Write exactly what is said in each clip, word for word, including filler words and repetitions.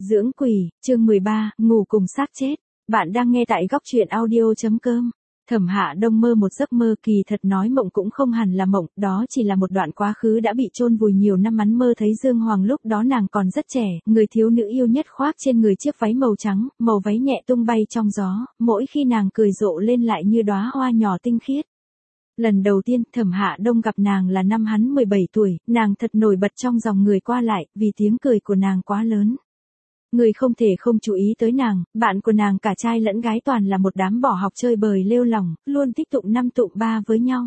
Dưỡng quỷ, chương mười ba, ngủ cùng xác chết. Bạn đang nghe tại góc truyện audio.com. Thẩm Hạ Đông mơ một giấc mơ, kỳ thật nói mộng cũng không hẳn là mộng, đó chỉ là một đoạn quá khứ đã bị chôn vùi nhiều năm. Hắn mơ thấy Dương Hoàng lúc đó nàng còn rất trẻ, người thiếu nữ yêu nhất khoác trên người chiếc váy màu trắng, màu váy nhẹ tung bay trong gió, mỗi khi nàng cười rộ lên lại như đóa hoa nhỏ tinh khiết. Lần đầu tiên Thẩm Hạ Đông gặp nàng là năm hắn mười bảy tuổi, nàng thật nổi bật trong dòng người qua lại, vì tiếng cười của nàng quá lớn. Người không thể không chú ý tới nàng, bạn của nàng cả trai lẫn gái toàn là một đám bỏ học chơi bời lêu lỏng, luôn tích tụng năm tụng ba với nhau.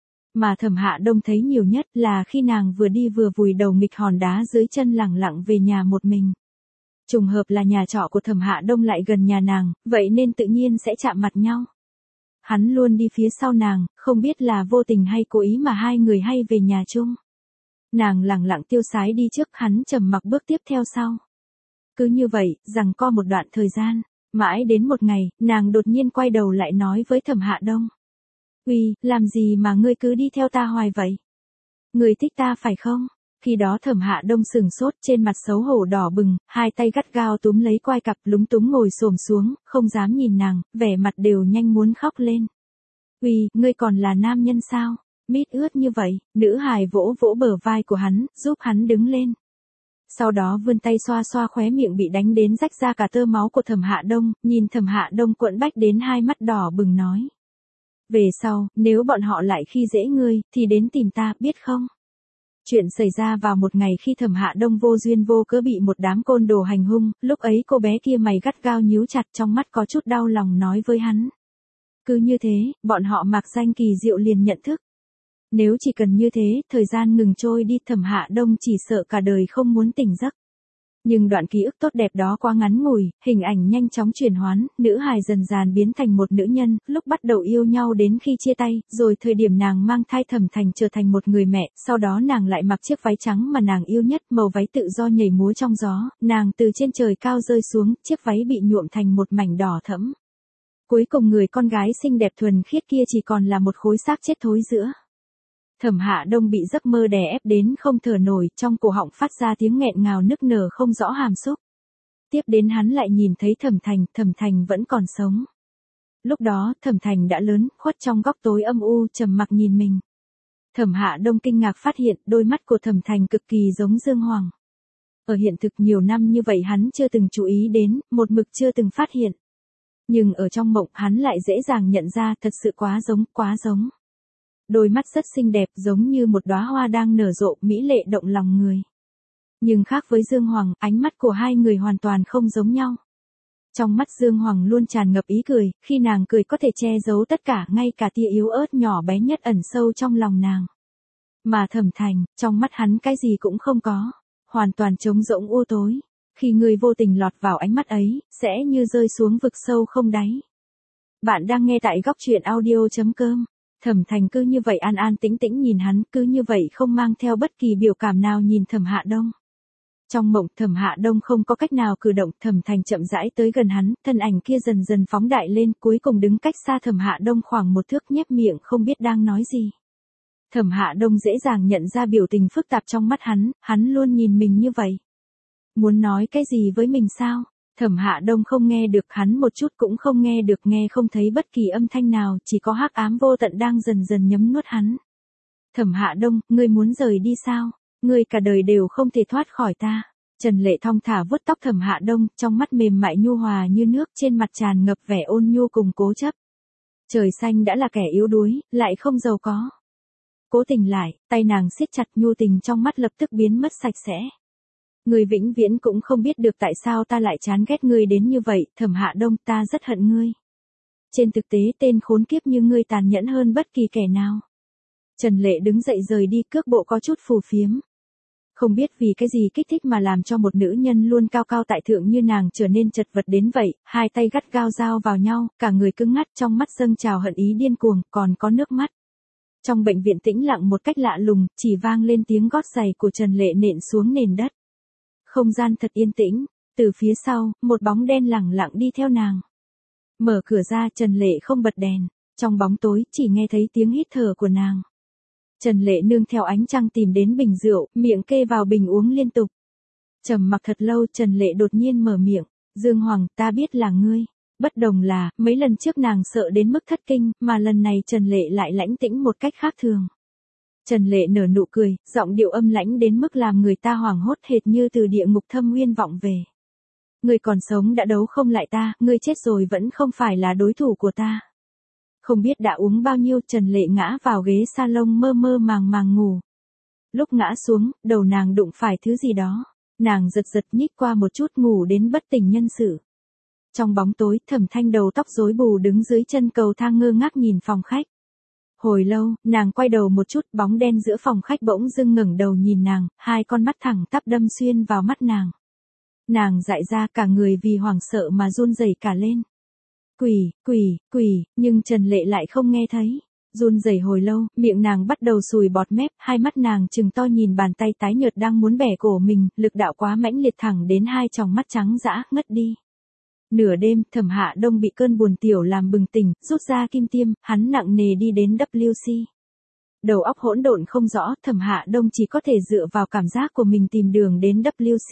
Mà Thẩm Hạ Đông thấy nhiều nhất là khi nàng vừa đi vừa vùi đầu nghịch hòn đá dưới chân lẳng lặng về nhà một mình. Trùng hợp là nhà trọ của Thẩm Hạ Đông lại gần nhà nàng, vậy nên tự nhiên sẽ chạm mặt nhau. Hắn luôn đi phía sau nàng, không biết là vô tình hay cố ý mà hai người hay về nhà chung. Nàng lẳng lặng tiêu sái đi trước, hắn trầm mặc bước tiếp theo sau. Cứ như vậy, giằng co một đoạn thời gian, mãi đến một ngày, nàng đột nhiên quay đầu lại nói với Thẩm Hạ Đông. Uy, làm gì mà ngươi cứ đi theo ta hoài vậy? Ngươi thích ta phải không? Khi đó Thẩm Hạ Đông sừng sốt, trên mặt xấu hổ đỏ bừng, hai tay gắt gao túm lấy quai cặp, lúng túng ngồi xổm xuống, không dám nhìn nàng, vẻ mặt đều nhanh muốn khóc lên. Uy, ngươi còn là nam nhân sao? Mít ướt như vậy, nữ hài vỗ vỗ bờ vai của hắn, giúp hắn đứng lên. Sau đó vươn tay xoa xoa khóe miệng bị đánh đến rách ra cả tơ máu của Thẩm Hạ Đông, nhìn Thẩm Hạ Đông quẫn bách đến hai mắt đỏ bừng nói. Về sau, nếu bọn họ lại khi dễ ngươi, thì đến tìm ta, biết không? Chuyện xảy ra vào một ngày khi Thẩm Hạ Đông vô duyên vô cớ bị một đám côn đồ hành hung, lúc ấy cô bé kia mày gắt gao nhíu chặt, trong mắt có chút đau lòng nói với hắn. Cứ như thế, bọn họ mặc danh kỳ diệu liền nhận thức. Nếu chỉ cần như thế, thời gian ngừng trôi đi, Thẩm Hạ Đông chỉ sợ cả đời không muốn tỉnh giấc. Nhưng đoạn ký ức tốt đẹp đó quá ngắn ngủi, hình ảnh nhanh chóng chuyển hoán, nữ hài dần dần biến thành một nữ nhân, lúc bắt đầu yêu nhau đến khi chia tay, rồi thời điểm nàng mang thai Thẩm Thành trở thành một người mẹ, sau đó nàng lại mặc chiếc váy trắng mà nàng yêu nhất, màu váy tự do nhảy múa trong gió, nàng từ trên trời cao rơi xuống, chiếc váy bị nhuộm thành một mảnh đỏ thẫm. Cuối cùng người con gái xinh đẹp thuần khiết kia chỉ còn là một khối xác chết thối rữa. Thẩm Hạ Đông bị giấc mơ đè ép đến không thở nổi, trong cổ họng phát ra tiếng nghẹn ngào nức nở không rõ hàm xúc. Tiếp đến hắn lại nhìn thấy Thẩm Thành, Thẩm Thành vẫn còn sống. Lúc đó, Thẩm Thành đã lớn, khuất trong góc tối âm u, trầm mặc nhìn mình. Thẩm Hạ Đông kinh ngạc phát hiện, đôi mắt của Thẩm Thành cực kỳ giống Dương Hoàng. Ở hiện thực nhiều năm như vậy hắn chưa từng chú ý đến, một mực chưa từng phát hiện. Nhưng ở trong mộng hắn lại dễ dàng nhận ra, thật sự quá giống, quá giống. Đôi mắt rất xinh đẹp, giống như một đóa hoa đang nở rộ, mỹ lệ động lòng người. Nhưng khác với Dương Hoàng, ánh mắt của hai người hoàn toàn không giống nhau. Trong mắt Dương Hoàng luôn tràn ngập ý cười, khi nàng cười có thể che giấu tất cả, ngay cả tia yếu ớt nhỏ bé nhất ẩn sâu trong lòng nàng. Mà Thẩm Thành, trong mắt hắn cái gì cũng không có, hoàn toàn trống rỗng u tối. Khi người vô tình lọt vào ánh mắt ấy, sẽ như rơi xuống vực sâu không đáy. Bạn đang nghe tại góc truyện audio.com. Thẩm Thành cứ như vậy an an tĩnh tĩnh nhìn hắn, cứ như vậy không mang theo bất kỳ biểu cảm nào nhìn Thẩm Hạ Đông. Trong mộng Thẩm Hạ Đông không có cách nào cử động, Thẩm Thành chậm rãi tới gần hắn, thân ảnh kia dần dần phóng đại lên, cuối cùng đứng cách xa Thẩm Hạ Đông khoảng một thước, nhếch miệng không biết đang nói gì. Thẩm Hạ Đông dễ dàng nhận ra biểu tình phức tạp trong mắt hắn, hắn luôn nhìn mình như vậy. Muốn nói cái gì với mình sao? Thẩm Hạ Đông không nghe được, hắn một chút cũng không nghe được, nghe không thấy bất kỳ âm thanh nào, chỉ có hắc ám vô tận đang dần dần nhấm nuốt hắn. Thẩm Hạ Đông, ngươi muốn rời đi sao? Ngươi cả đời đều không thể thoát khỏi ta. Trần Lệ thong thả vuốt tóc Thẩm Hạ Đông, trong mắt mềm mại nhu hòa như nước, trên mặt tràn ngập vẻ ôn nhu cùng cố chấp. Trời xanh đã là kẻ yếu đuối, lại không giàu có. Cố tình lại, tay nàng siết chặt, nhu tình trong mắt lập tức biến mất sạch sẽ. Ngươi vĩnh viễn cũng không biết được tại sao ta lại chán ghét ngươi đến như vậy, Thẩm Hạ Đông, ta rất hận ngươi. Trên thực tế tên khốn kiếp như ngươi tàn nhẫn hơn bất kỳ kẻ nào. Trần Lệ đứng dậy rời đi, cước bộ có chút phù phiếm. Không biết vì cái gì kích thích mà làm cho một nữ nhân luôn cao cao tại thượng như nàng trở nên chật vật đến vậy, hai tay gắt gao giao vào nhau, cả người cứng ngắt, trong mắt dâng trào hận ý điên cuồng, còn có nước mắt. Trong bệnh viện tĩnh lặng một cách lạ lùng, chỉ vang lên tiếng gót giày của Trần Lệ nện xuống nền đất. Không gian thật yên tĩnh, từ phía sau, một bóng đen lẳng lặng đi theo nàng. Mở cửa ra, Trần Lệ không bật đèn, trong bóng tối chỉ nghe thấy tiếng hít thở của nàng. Trần Lệ nương theo ánh trăng tìm đến bình rượu, miệng kê vào bình uống liên tục. Trầm mặc thật lâu, Trần Lệ đột nhiên mở miệng, Dương Hoàng, ta biết là ngươi. Bất đồng là, mấy lần trước nàng sợ đến mức thất kinh, mà lần này Trần Lệ lại lãnh tĩnh một cách khác thường. Trần Lệ nở nụ cười, giọng điệu âm lãnh đến mức làm người ta hoảng hốt hệt như từ địa ngục thâm uyên vọng về. Ngươi còn sống đã đấu không lại ta, ngươi chết rồi vẫn không phải là đối thủ của ta. Không biết đã uống bao nhiêu, Trần Lệ ngã vào ghế salon mơ mơ màng màng ngủ. Lúc ngã xuống, đầu nàng đụng phải thứ gì đó. Nàng giật giật nhích qua một chút ngủ đến bất tỉnh nhân sự. Trong bóng tối, Thẩm Thanh đầu tóc rối bù đứng dưới chân cầu thang ngơ ngác nhìn phòng khách. Hồi lâu, nàng quay đầu một chút, bóng đen giữa phòng khách bỗng dưng ngẩng đầu nhìn nàng, hai con mắt thẳng tắp đâm xuyên vào mắt nàng. Nàng dại ra cả người vì hoảng sợ mà run rẩy cả lên. Quỷ, quỷ, quỷ, nhưng Trần Lệ lại không nghe thấy. Run rẩy hồi lâu, miệng nàng bắt đầu sùi bọt mép, hai mắt nàng trừng to nhìn bàn tay tái nhợt đang muốn bẻ cổ mình, lực đạo quá mãnh liệt thẳng đến hai tròng mắt trắng dã, ngất đi. Nửa đêm, Thẩm Hạ Đông bị cơn buồn tiểu làm bừng tỉnh, rút ra kim tiêm, hắn nặng nề đi đến W C. Đầu óc hỗn độn không rõ, Thẩm Hạ Đông chỉ có thể dựa vào cảm giác của mình tìm đường đến W C.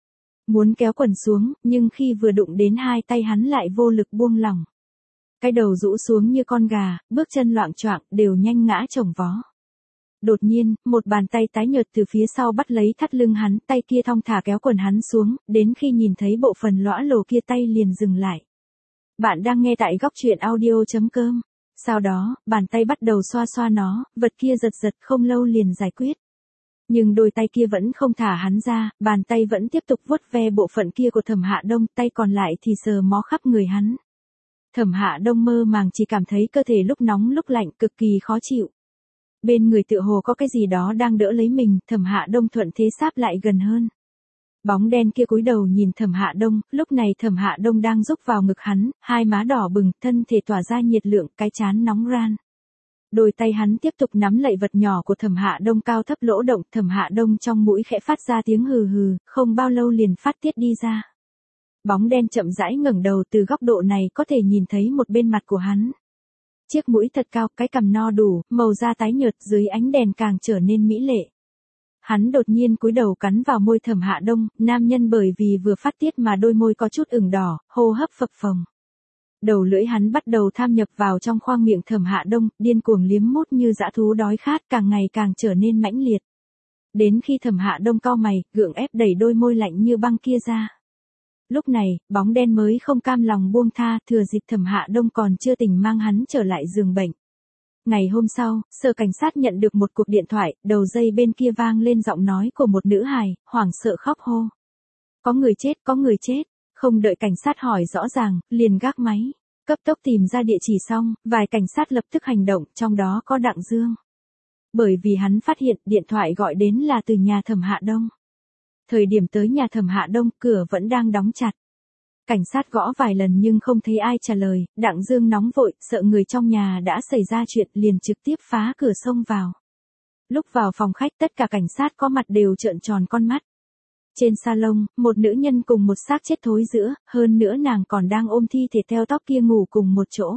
Muốn kéo quần xuống, nhưng khi vừa đụng đến hai tay hắn lại vô lực buông lỏng. Cái đầu rũ xuống như con gà, bước chân loạng choạng, đều nhanh ngã chồng vó. Đột nhiên, một bàn tay tái nhợt từ phía sau bắt lấy thắt lưng hắn, tay kia thong thả kéo quần hắn xuống, đến khi nhìn thấy bộ phần lõa lồ kia tay liền dừng lại. Bạn đang nghe tại góc truyện audio chấm com. Sau đó, bàn tay bắt đầu xoa xoa nó, vật kia giật giật không lâu liền giải quyết. Nhưng đôi tay kia vẫn không thả hắn ra, bàn tay vẫn tiếp tục vuốt ve bộ phận kia của Thẩm Hạ Đông, tay còn lại thì sờ mó khắp người hắn. Thẩm Hạ Đông mơ màng chỉ cảm thấy cơ thể lúc nóng lúc lạnh cực kỳ khó chịu. Bên người tựa hồ có cái gì đó đang đỡ lấy mình, Thẩm Hạ Đông thuận thế sáp lại gần hơn. Bóng đen kia cúi đầu nhìn Thẩm Hạ Đông, lúc này Thẩm Hạ Đông đang rúc vào ngực hắn, hai má đỏ bừng, thân thể tỏa ra nhiệt lượng, cái trán nóng ran. Đôi tay hắn tiếp tục nắm lấy vật nhỏ của Thẩm Hạ Đông cao thấp lỗ động, Thẩm Hạ Đông trong mũi khẽ phát ra tiếng hừ hừ, không bao lâu liền phát tiết đi ra. Bóng đen chậm rãi ngẩng đầu, từ góc độ này có thể nhìn thấy một bên mặt của hắn. Chiếc mũi thật cao, cái cằm no đủ, màu da tái nhợt, dưới ánh đèn càng trở nên mỹ lệ. Hắn đột nhiên cúi đầu cắn vào môi Thẩm Hạ Đông, nam nhân bởi vì vừa phát tiết mà đôi môi có chút ửng đỏ, hô hấp phập phồng. Đầu lưỡi hắn bắt đầu tham nhập vào trong khoang miệng Thẩm Hạ Đông, điên cuồng liếm mút như dã thú đói khát, càng ngày càng trở nên mãnh liệt. Đến khi Thẩm Hạ Đông cau mày, gượng ép đẩy đôi môi lạnh như băng kia ra. Lúc này, bóng đen mới không cam lòng buông tha, thừa dịp Thẩm Hạ Đông còn chưa tỉnh mang hắn trở lại giường bệnh. Ngày hôm sau, sở cảnh sát nhận được một cuộc điện thoại, đầu dây bên kia vang lên giọng nói của một nữ hài, hoảng sợ khóc hô. Có người chết, có người chết, không đợi cảnh sát hỏi rõ ràng, liền gác máy, cấp tốc tìm ra địa chỉ xong, vài cảnh sát lập tức hành động, trong đó có Đặng Dương. Bởi vì hắn phát hiện điện thoại gọi đến là từ nhà Thẩm Hạ Đông. Thời điểm tới nhà Thẩm Hạ Đông, cửa vẫn đang đóng chặt. Cảnh sát gõ vài lần nhưng không thấy ai trả lời, Đặng Dương nóng vội, sợ người trong nhà đã xảy ra chuyện, liền trực tiếp phá cửa xông vào. Lúc vào phòng khách, tất cả cảnh sát có mặt đều trợn tròn con mắt. Trên salon, một nữ nhân cùng một xác chết thối rữa, hơn nữa nàng còn đang ôm thi thể teo tóc kia ngủ cùng một chỗ.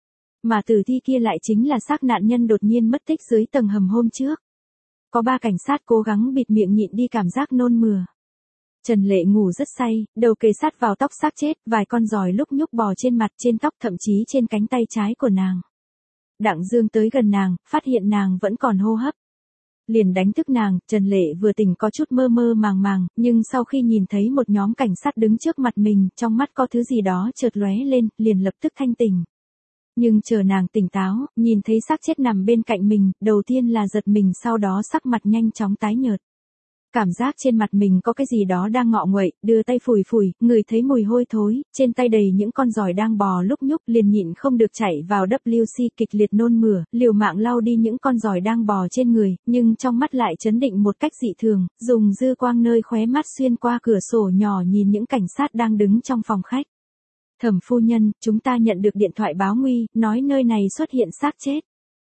Mà tử thi kia lại chính là xác nạn nhân đột nhiên mất tích dưới tầng hầm hôm trước. Có ba cảnh sát cố gắng bịt miệng nhịn đi cảm giác nôn mửa. Trần Lệ ngủ rất say, đầu kề sát vào tóc xác chết, vài con giòi lúc nhúc bò trên mặt, trên tóc, thậm chí trên cánh tay trái của nàng. Đặng Dương tới gần nàng, phát hiện nàng vẫn còn hô hấp. Liền đánh thức nàng, Trần Lệ vừa tỉnh có chút mơ mơ màng màng, nhưng sau khi nhìn thấy một nhóm cảnh sát đứng trước mặt mình, trong mắt có thứ gì đó chợt lóe lên, liền lập tức thanh tỉnh. Nhưng chờ nàng tỉnh táo, nhìn thấy xác chết nằm bên cạnh mình, đầu tiên là giật mình, sau đó sắc mặt nhanh chóng tái nhợt. Cảm giác trên mặt mình có cái gì đó đang ngọ nguậy, đưa tay phủi phủi, ngửi thấy mùi hôi thối, trên tay đầy những con giòi đang bò lúc nhúc, liền nhịn không được chạy vào W C kịch liệt nôn mửa, liều mạng lau đi những con giòi đang bò trên người, nhưng trong mắt lại chấn định một cách dị thường, dùng dư quang nơi khóe mắt xuyên qua cửa sổ nhỏ nhìn những cảnh sát đang đứng trong phòng khách. Thẩm phu nhân, chúng ta nhận được điện thoại báo nguy, nói nơi này xuất hiện xác chết.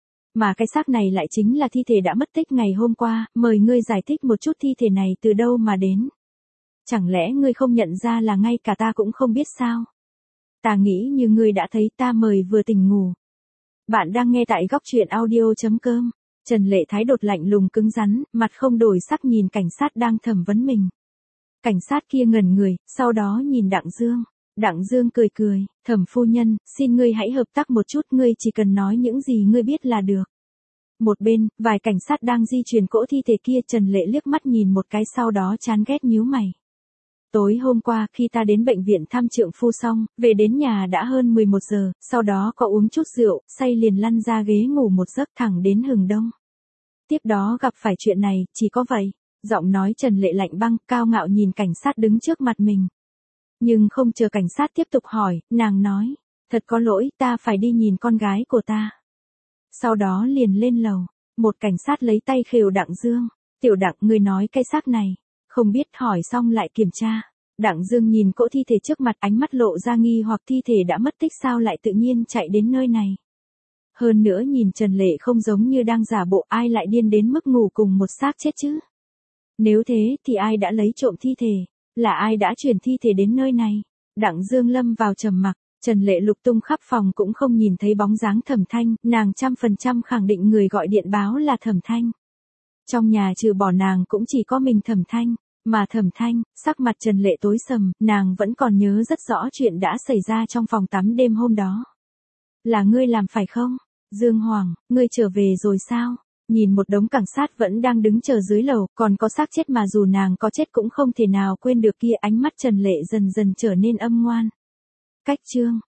Mà cái xác này lại chính là thi thể đã mất tích ngày hôm qua, mời ngươi giải thích một chút thi thể này từ đâu mà đến. Chẳng lẽ ngươi không nhận ra là ngay cả ta cũng không biết sao? Ta nghĩ như ngươi đã thấy, ta mời vừa tỉnh ngủ. Bạn đang nghe tại góc truyện audio chấm com. Trần Lệ thái đột lạnh lùng cứng rắn, mặt không đổi sắc nhìn cảnh sát đang thẩm vấn mình. Cảnh sát kia ngẩn người, sau đó nhìn Đặng Dương. Đặng Dương cười cười, Thẩm phu nhân, xin ngươi hãy hợp tác một chút, ngươi chỉ cần nói những gì ngươi biết là được. Một bên, vài cảnh sát đang di chuyển cỗ thi thể kia, Trần Lệ liếc mắt nhìn một cái sau đó chán ghét nhíu mày. Tối hôm qua khi ta đến bệnh viện thăm trượng phu xong, về đến nhà đã hơn mười một giờ, sau đó có uống chút rượu, say liền lăn ra ghế ngủ một giấc thẳng đến hừng đông. Tiếp đó gặp phải chuyện này, chỉ có vậy. Giọng nói Trần Lệ lạnh băng, cao ngạo nhìn cảnh sát đứng trước mặt mình. Nhưng không chờ cảnh sát tiếp tục hỏi, nàng nói, thật có lỗi, ta phải đi nhìn con gái của ta. Sau đó liền lên lầu, một cảnh sát lấy tay khều Đặng Dương. Tiểu Đặng, người nói cái xác này, không biết, hỏi xong lại kiểm tra. Đặng Dương nhìn cỗ thi thể trước mặt, ánh mắt lộ ra nghi hoặc, thi thể đã mất tích sao lại tự nhiên chạy đến nơi này. Hơn nữa nhìn Trần Lệ không giống như đang giả bộ, ai lại điên đến mức ngủ cùng một xác chết chứ. Nếu thế thì ai đã lấy trộm thi thể, là ai đã chuyển thi thể đến nơi này. Đặng Dương lâm vào trầm mặc, Trần Lệ lục tung khắp phòng cũng không nhìn thấy bóng dáng Thẩm Thanh, nàng trăm phần trăm khẳng định người gọi điện báo là Thẩm Thanh. Trong nhà trừ bỏ nàng cũng chỉ có mình Thẩm Thanh, mà Thẩm Thanh, sắc mặt Trần Lệ tối sầm, nàng vẫn còn nhớ rất rõ chuyện đã xảy ra trong phòng tắm đêm hôm đó. Là ngươi làm phải không? Dương Hoàng, ngươi trở về rồi sao? Nhìn một đống cảnh sát vẫn đang đứng chờ dưới lầu, còn có xác chết mà dù nàng có chết cũng không thể nào quên được kia, ánh mắt Trần Lệ dần dần trở nên âm ngoan. Cách chương